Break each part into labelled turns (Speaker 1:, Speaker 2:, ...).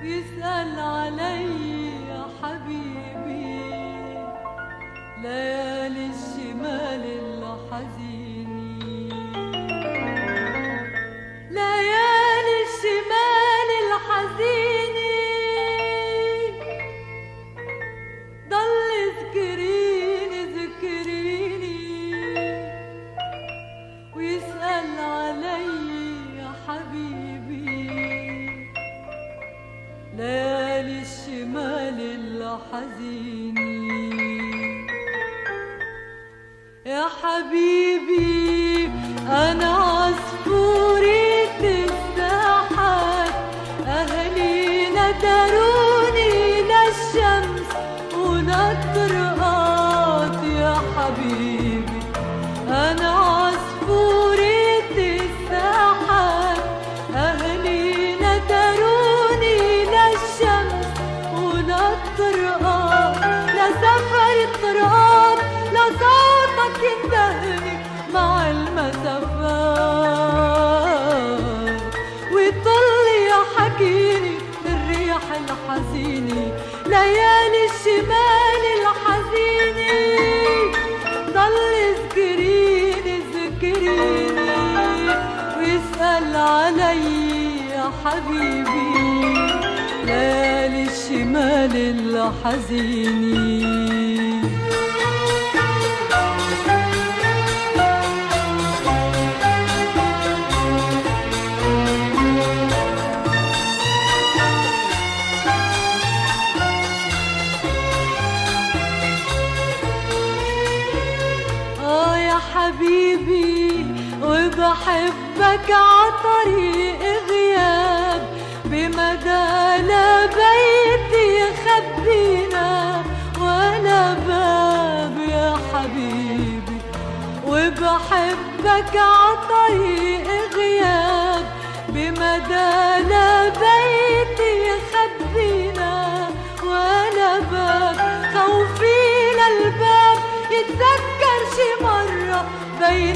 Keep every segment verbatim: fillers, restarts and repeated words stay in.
Speaker 1: ويسأل علي يا حبيبي، ليالي الشمال الحزيني، ليالي الشمال الحزيني، ضل ذكريني ذكريني، ويسأل علي يا حبيبي، ليالي الشمال الحزيني. يا حبيبي أنا عصفورة الساحات، أهلي ندروني للشمس وللطرقات. يا حبيبي أنا عصفورة الساحات، أهلي ندروني للشمس وللطرقات. لسفر الطرقات لصوتك يندهني مع المسافات، ويطل يحكيني الريح الحزيني، ليالي الشمال الحزيني. ضل ذكريني ذكريني، ويسأل علي يا حبيبي، ليالي الشمال الحزيني. حبيبي وبحبك عطريق غياب، بمدى لبيتي خبينا ولا باب. يا حبيبي وبحبك عطريق غياب، بمدى لبيتي خبينا ولا باب. خوفي للباب يتذكر شي مرة بين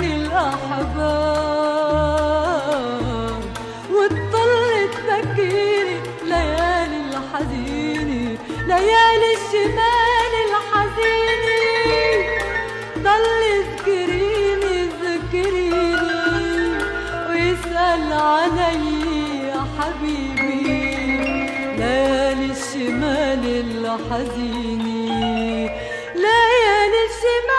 Speaker 1: الأحباب، وتطل تبكيني ليالي الحزيني، ليالي الشمال الحزيني. ضل ذكريني ذكريني، ويسأل علي يا حبيبي، ليالي الشمال الحزيني، ليالي الشمال